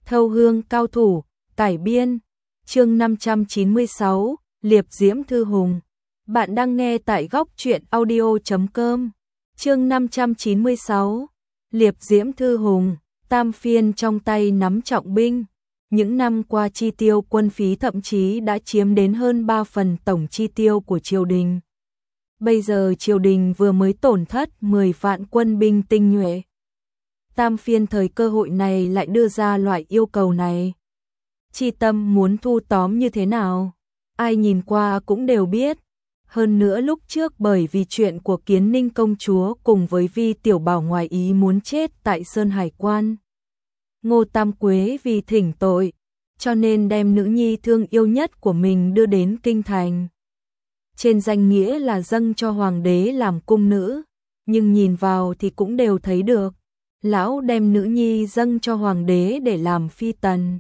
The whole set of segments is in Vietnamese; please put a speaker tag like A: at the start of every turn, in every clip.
A: Thâu hương cao thủ, cải biên, chương 596, Liệp Diễm Thư Hùng. Bạn đang nghe tại góc truyện audio.com. Chương 596, Liệp Diễm Thư Hùng, tam phiên trong tay nắm trọng binh. Những năm qua chi tiêu quân phí thậm chí đã chiếm đến hơn 3 phần tổng chi tiêu của triều đình. Bây giờ triều đình vừa mới tổn thất 10 vạn quân binh tinh nhuệ. Tam phiên thời cơ hội này lại đưa ra loại yêu cầu này. Chi Tâm muốn thu tóm như thế nào? Ai nhìn qua cũng đều biết. Hơn nữa lúc trước bởi vì chuyện của Kiến Ninh công chúa cùng với Vi Tiểu Bảo ngoài ý muốn chết tại Sơn Hải Quan. Ngô Tam Quế vì thỉnh tội, cho nên đem nữ nhi thương yêu nhất của mình đưa đến kinh thành. Trên danh nghĩa là dâng cho hoàng đế làm cung nữ, nhưng nhìn vào thì cũng đều thấy được. Lão đem nữ nhi dâng cho hoàng đế để làm phi tần.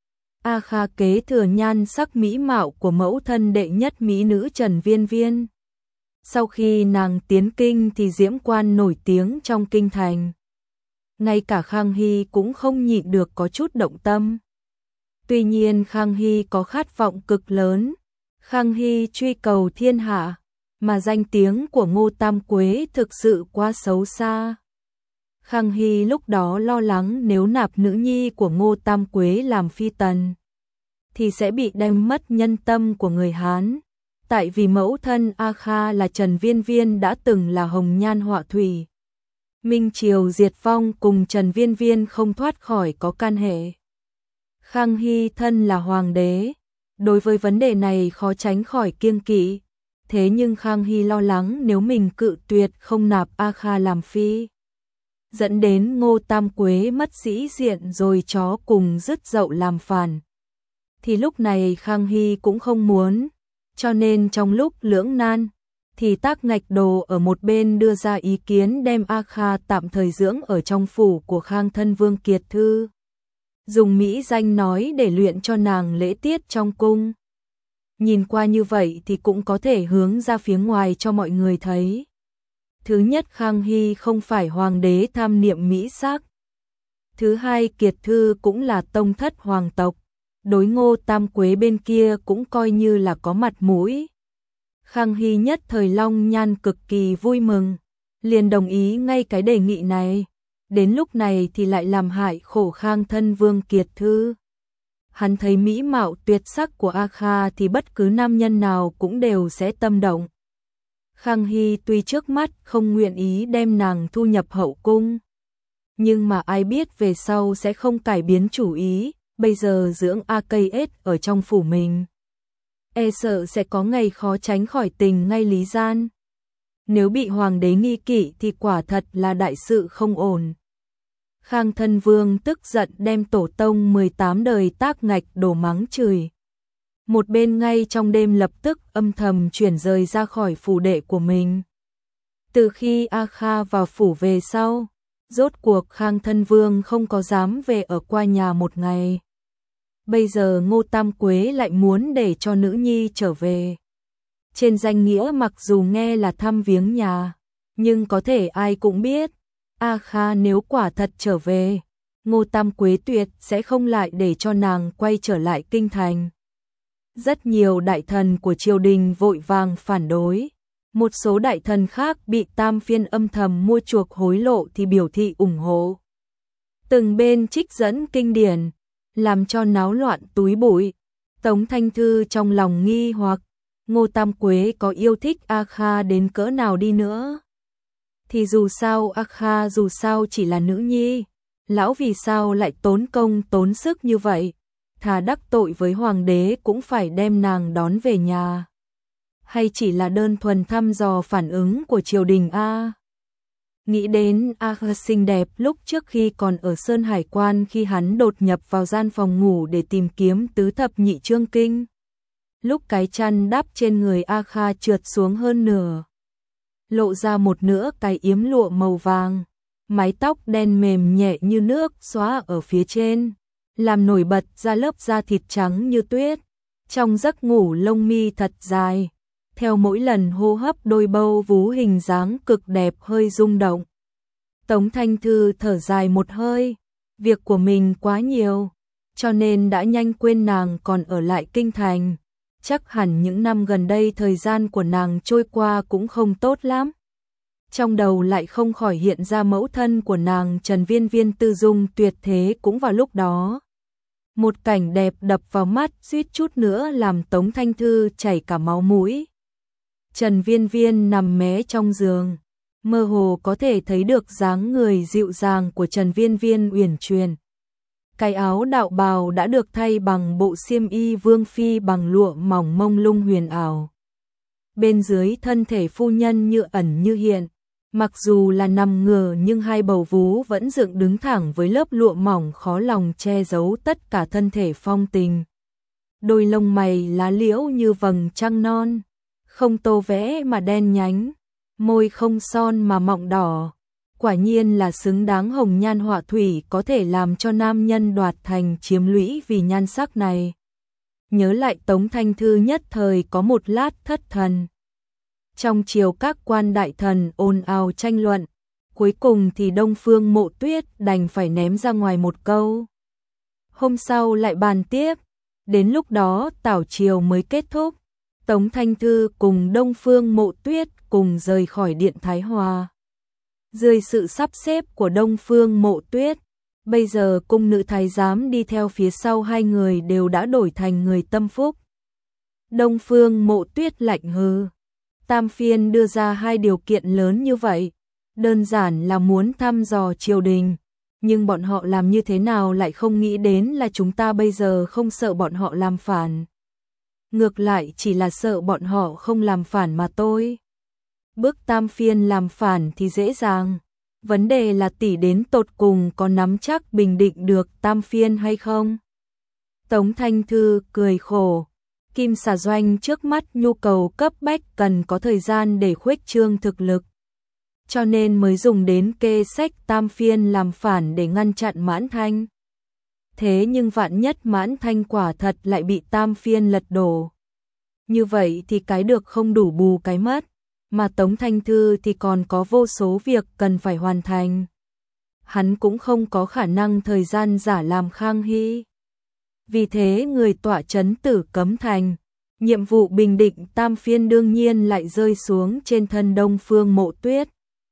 A: A Kha kế thừa nhan sắc mỹ mạo của mẫu thân đệ nhất mỹ nữ Trần Viên Viên. Sau khi nàng tiến kinh thì diễm quan nổi tiếng trong kinh thành. Ngay cả Khang Hy cũng không nhịn được có chút động tâm. Tuy nhiên Khang Hy có khát vọng cực lớn. Khang Hy truy cầu thiên hạ, mà danh tiếng của Ngô Tam Quế thực sự quá xấu xa. Khang Hy lúc đó lo lắng nếu nạp nữ nhi của Ngô Tam Quế làm phi tần, thì sẽ bị đem mất nhân tâm của người Hán. Tại vì mẫu thân A Kha là Trần Viên Viên đã từng là hồng nhan họa thủy. Minh Triều diệt vong cùng Trần Viên Viên không thoát khỏi có can hệ. Khang Hy thân là hoàng đế, đối với vấn đề này khó tránh khỏi kiêng kỵ. Thế nhưng Khang Hy lo lắng nếu mình cự tuyệt không nạp A Kha làm phi, dẫn đến Ngô Tam Quế mất sĩ diện rồi chó cùng rứt dậu làm phản. Thì lúc này Khang Hy cũng không muốn, cho nên trong lúc lưỡng nan, thì Tác Ngạch Đồ ở một bên đưa ra ý kiến đem A Kha tạm thời dưỡng ở trong phủ của Khang thân Vương Kiệt Thư. Dùng mỹ danh nói để luyện cho nàng lễ tiết trong cung. Nhìn qua như vậy thì cũng có thể hướng ra phía ngoài cho mọi người thấy. Thứ nhất, Khang Hy không phải hoàng đế tham niệm mỹ sắc. Thứ hai, Kiệt Thư cũng là tông thất hoàng tộc. Đối Ngô Tam Quế bên kia cũng coi như là có mặt mũi. Khang Hy nhất thời long nhan cực kỳ vui mừng, liền đồng ý ngay cái đề nghị này. Đến lúc này thì lại làm hại khổ Khang thân Vương Kiệt Thư. Hắn thấy mỹ mạo tuyệt sắc của A Kha thì bất cứ nam nhân nào cũng đều sẽ tâm động. Khang Hy tuy trước mắt không nguyện ý đem nàng thu nhập hậu cung, nhưng mà ai biết về sau sẽ không cải biến chủ ý. Bây giờ dưỡng AKS ở trong phủ mình, e sợ sẽ có ngày khó tránh khỏi tình ngay lý gian. Nếu bị hoàng đế nghi kỵ thì quả thật là đại sự không ổn. Khang thân Vương tức giận đem tổ tông 18 đời Tác Ngạch Đồ mắng chửi. Một bên ngay trong đêm lập tức âm thầm chuyển rời ra khỏi phủ đệ của mình. Từ khi A Kha vào phủ về sau, rốt cuộc Khang thân Vương không có dám về ở qua nhà một ngày. Bây giờ Ngô Tam Quế lại muốn để cho nữ nhi trở về. Trên danh nghĩa mặc dù nghe là thăm viếng nhà, nhưng có thể ai cũng biết, A Kha nếu quả thật trở về, Ngô Tam Quế tuyệt sẽ không lại để cho nàng quay trở lại kinh thành. Rất nhiều đại thần của triều đình vội vàng phản đối. Một số đại thần khác bị tam phiên âm thầm mua chuộc hối lộ thì biểu thị ủng hộ. Từng bên trích dẫn kinh điển, làm cho náo loạn túi bụi. Tống Thanh Thư trong lòng nghi hoặc, Ngô Tam Quế có yêu thích A Kha đến cỡ nào đi nữa, thì dù sao A Kha dù sao chỉ là nữ nhi, lão vì sao lại tốn công tốn sức như vậy, thà đắc tội với hoàng đế cũng phải đem nàng đón về nhà. Hay chỉ là đơn thuần thăm dò phản ứng của triều đình a? Nghĩ đến A Kha xinh đẹp lúc trước khi còn ở Sơn Hải Quan khi hắn đột nhập vào gian phòng ngủ để tìm kiếm tứ thập nhị chương kinh. Lúc cái chăn đắp trên người A Kha trượt xuống hơn nửa, lộ ra một nửa cái yếm lụa màu vàng, mái tóc đen mềm nhẹ như nước xóa ở phía trên, làm nổi bật ra lớp da thịt trắng như tuyết. Trong giấc ngủ lông mi thật dài, theo mỗi lần hô hấp đôi bâu vú hình dáng cực đẹp hơi rung động. Tống Thanh Thư thở dài một hơi, việc của mình quá nhiều, cho nên đã nhanh quên nàng còn ở lại kinh thành. Chắc hẳn những năm gần đây thời gian của nàng trôi qua cũng không tốt lắm. Trong đầu lại không khỏi hiện ra mẫu thân của nàng Trần Viên Viên tư dung tuyệt thế cũng vào lúc đó. Một cảnh đẹp đập vào mắt suýt chút nữa làm Tống Thanh Thư chảy cả máu mũi. Trần Viên Viên nằm mé trong giường, mơ hồ có thể thấy được dáng người dịu dàng của Trần Viên Viên uyển chuyển. Cái áo đạo bào đã được thay bằng bộ xiêm y vương phi bằng lụa mỏng mông lung huyền ảo. Bên dưới thân thể phu nhân như ẩn như hiện, mặc dù là nằm ngửa nhưng hai bầu vú vẫn dựng đứng thẳng với lớp lụa mỏng khó lòng che giấu tất cả thân thể phong tình. Đôi lông mày lá liễu như vầng trăng non, không tô vẽ mà đen nhánh, môi không son mà mọng đỏ. Quả nhiên là xứng đáng hồng nhan họa thủy, có thể làm cho nam nhân đoạt thành chiếm lũy vì nhan sắc này. Nhớ lại Tống Thanh Thư nhất thời có một lát thất thần. Trong triều các quan đại thần ồn ào tranh luận, cuối cùng thì Đông Phương Mộ Tuyết đành phải ném ra ngoài một câu. Hôm sau lại bàn tiếp, đến lúc đó tảo triều mới kết thúc. Tống Thanh Thư cùng Đông Phương Mộ Tuyết cùng rời khỏi điện Thái Hòa. Dưới sự sắp xếp của Đông Phương Mộ Tuyết, bây giờ cung nữ thái giám đi theo phía sau hai người đều đã đổi thành người tâm phúc. Đông Phương Mộ Tuyết lạnh hừ. Tam Phiên đưa ra hai điều kiện lớn như vậy, đơn giản là muốn thăm dò triều đình, nhưng bọn họ làm như thế nào lại không nghĩ đến là chúng ta bây giờ không sợ bọn họ làm phản. Ngược lại chỉ là sợ bọn họ không làm phản mà thôi. Bước Tam Phiên làm phản thì dễ dàng, vấn đề là tỷ đến tột cùng có nắm chắc bình định được Tam Phiên hay không. Tống Thanh Thư cười khổ. Kim xà doanh trước mắt nhu cầu cấp bách cần có thời gian để khuếch trương thực lực. Cho nên mới dùng đến kê sách Tam Phiên làm phản để ngăn chặn Mãn Thanh. Thế nhưng vạn nhất Mãn Thanh quả thật lại bị Tam Phiên lật đổ. Như vậy thì cái được không đủ bù cái mất, mà Tống Thanh Thư thì còn có vô số việc cần phải hoàn thành. Hắn cũng không có khả năng thời gian giả làm Khang Hy. Vì thế người tọa trấn Tử Cấm Thành, nhiệm vụ bình định Tam Phiên đương nhiên lại rơi xuống trên thân Đông Phương Mộ Tuyết.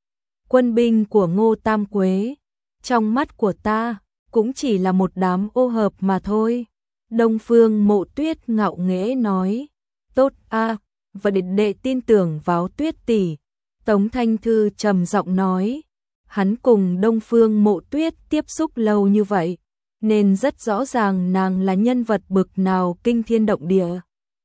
A: Quân binh của Ngô Tam Quế, trong mắt của ta, cũng chỉ là một đám ô hợp mà thôi. Đông Phương Mộ Tuyết ngạo nghễ nói, tốt a, và đệ tin tưởng vào Tuyết tỷ. Tống Thanh Thư trầm giọng nói, hắn cùng Đông Phương Mộ Tuyết tiếp xúc lâu như vậy, nên rất rõ ràng nàng là nhân vật bực nào kinh thiên động địa.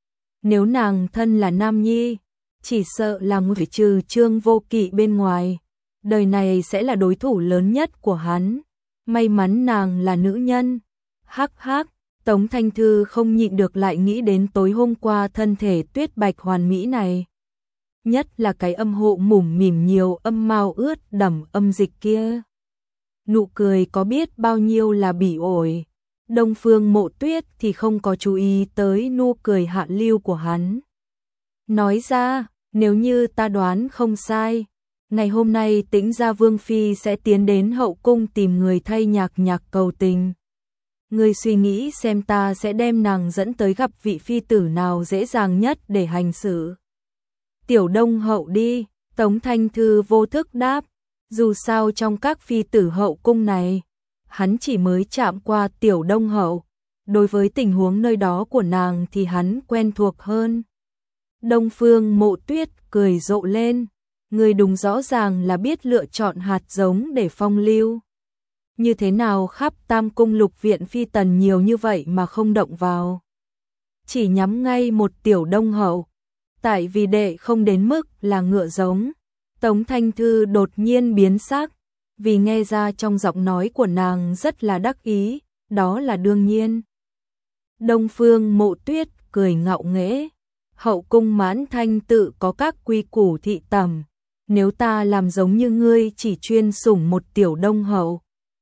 A: Nếu nàng thân là nam nhi, chỉ sợ là ngoại trừ Trương Vô Kỵ bên ngoài, đời này sẽ là đối thủ lớn nhất của hắn. May mắn nàng là nữ nhân. Hắc hắc, Tống Thanh Thư không nhịn được lại nghĩ đến tối hôm qua thân thể tuyết bạch hoàn mỹ này. Nhất là cái âm hộ mủm mỉm nhiều âm mao ướt đẫm âm dịch kia. Nụ cười có biết bao nhiêu là bỉ ổi. Đông Phương Mộ Tuyết thì không có chú ý tới nụ cười hạ lưu của hắn. Nói ra, nếu như ta đoán không sai, ngày hôm nay Tĩnh gia vương phi sẽ tiến đến hậu cung tìm người thay nhạc cầu tình. Ngươi suy nghĩ xem ta sẽ đem nàng dẫn tới gặp vị phi tử nào dễ dàng nhất để hành xử. Tiểu Đông hậu đi, Tống Thanh Thư vô thức đáp. Dù sao trong các phi tử hậu cung này, hắn chỉ mới chạm qua Tiểu Đông hậu, đối với tình huống nơi đó của nàng thì hắn quen thuộc hơn. Đông Phương Mộ Tuyết cười rộ lên, người đúng rõ ràng là biết lựa chọn hạt giống để phong lưu. Như thế nào khắp Tam Cung Lục Viện phi tần nhiều như vậy mà không động vào. Chỉ nhắm ngay một Tiểu Đông hậu, tại vì đệ không đến mức là ngựa giống. Tống Thanh Thư đột nhiên biến sắc, vì nghe ra trong giọng nói của nàng rất là đắc ý, đó là đương nhiên. Đông Phương Mộ Tuyết cười ngạo nghễ, hậu cung Mãn Thanh tự có các quy củ thị tẩm, nếu ta làm giống như ngươi chỉ chuyên sủng một Tiểu Đông hậu,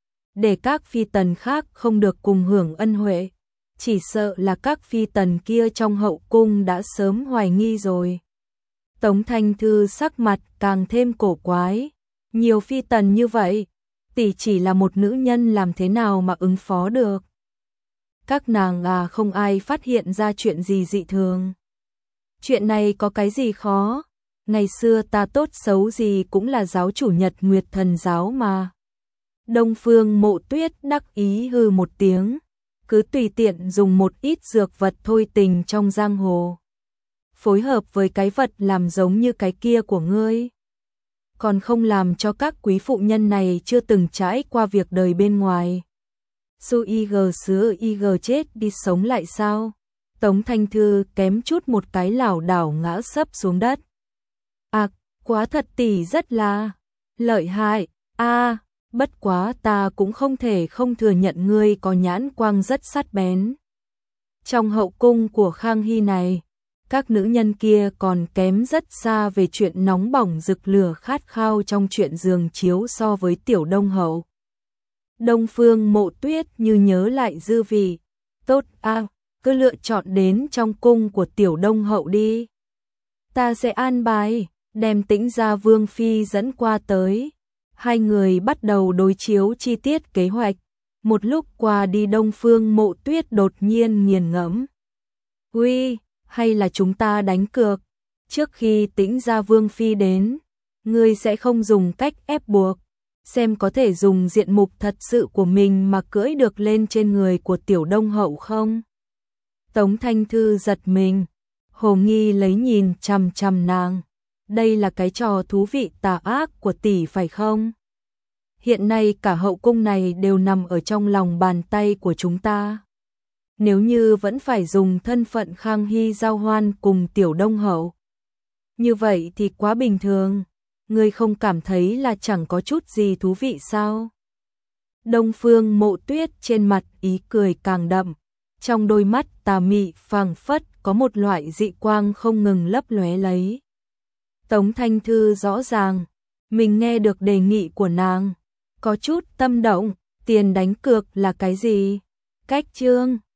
A: để các phi tần khác không được cùng hưởng ân huệ, chỉ sợ là các phi tần kia trong hậu cung đã sớm hoài nghi rồi. Tống Thanh Thư sắc mặt càng thêm cổ quái, nhiều phi tần như vậy, tỷ chỉ là một nữ nhân làm thế nào mà ứng phó được. Các nàng không ai phát hiện ra chuyện gì dị thường. Chuyện này có cái gì khó? Ngày xưa ta tốt xấu gì cũng là giáo chủ Nhật Nguyệt Thần giáo mà. Đông Phương Mộ Tuyết đắc ý hừ một tiếng, cứ tùy tiện dùng một ít dược vật thôi tình trong giang hồ. Phối hợp với cái vật làm giống như cái kia của ngươi. Còn không làm cho các quý phụ nhân này chưa từng trải qua việc đời bên ngoài. Su IG sứ IG chết đi sống lại sao? Tống Thanh Thư kém chút một cái lảo đảo ngã sấp xuống đất. Quá thật tỷ rất là lợi hại. Bất quá ta cũng không thể không thừa nhận ngươi có nhãn quang rất sắc bén. Trong hậu cung của Khang Hy này, các nữ nhân kia còn kém rất xa về chuyện nóng bỏng rực lửa khát khao trong chuyện giường chiếu so với Tiểu Đông Hậu. Đông Phương Mộ Tuyết như nhớ lại dư vị. Tốt cứ lựa chọn đến trong cung của Tiểu Đông Hậu đi. Ta sẽ an bài, đem Tĩnh Gia Vương Phi dẫn qua tới. Hai người bắt đầu đối chiếu chi tiết kế hoạch. Một lúc qua đi Đông Phương Mộ Tuyết đột nhiên nghiền ngẫm. Hay là chúng ta đánh cược. Trước khi Tĩnh Gia Vương Phi đến, ngươi sẽ không dùng cách ép buộc. Xem có thể dùng diện mục thật sự của mình mà cưỡi được lên trên người của Tiểu Đông Hậu không? Tống Thanh Thư giật mình. Hồ nghi lấy nhìn chằm chằm nàng. Đây là cái trò thú vị tà ác của tỷ phải không? Hiện nay cả hậu cung này đều nằm ở trong lòng bàn tay của chúng ta. Nếu như vẫn phải dùng thân phận Khang Hy giao hoan cùng Tiểu Đông Hậu, như vậy thì quá bình thường. Ngươi không cảm thấy là chẳng có chút gì thú vị sao? Đông Phương Mộ Tuyết trên mặt ý cười càng đậm, trong đôi mắt tà mị phảng phất có một loại dị quang không ngừng lấp lóe lấy. Tống Thanh Thư rõ ràng, mình nghe được đề nghị của nàng, có chút tâm động. Tiền đánh cược là cái gì? Cách chương